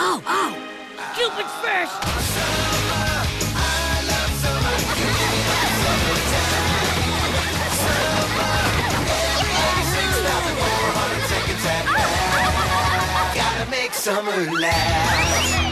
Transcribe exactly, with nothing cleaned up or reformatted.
Oh, oh! Cupid's first! Summer, I love summer. Summer, everybody sings about the four hundred seconds at night. Gotta make summer last.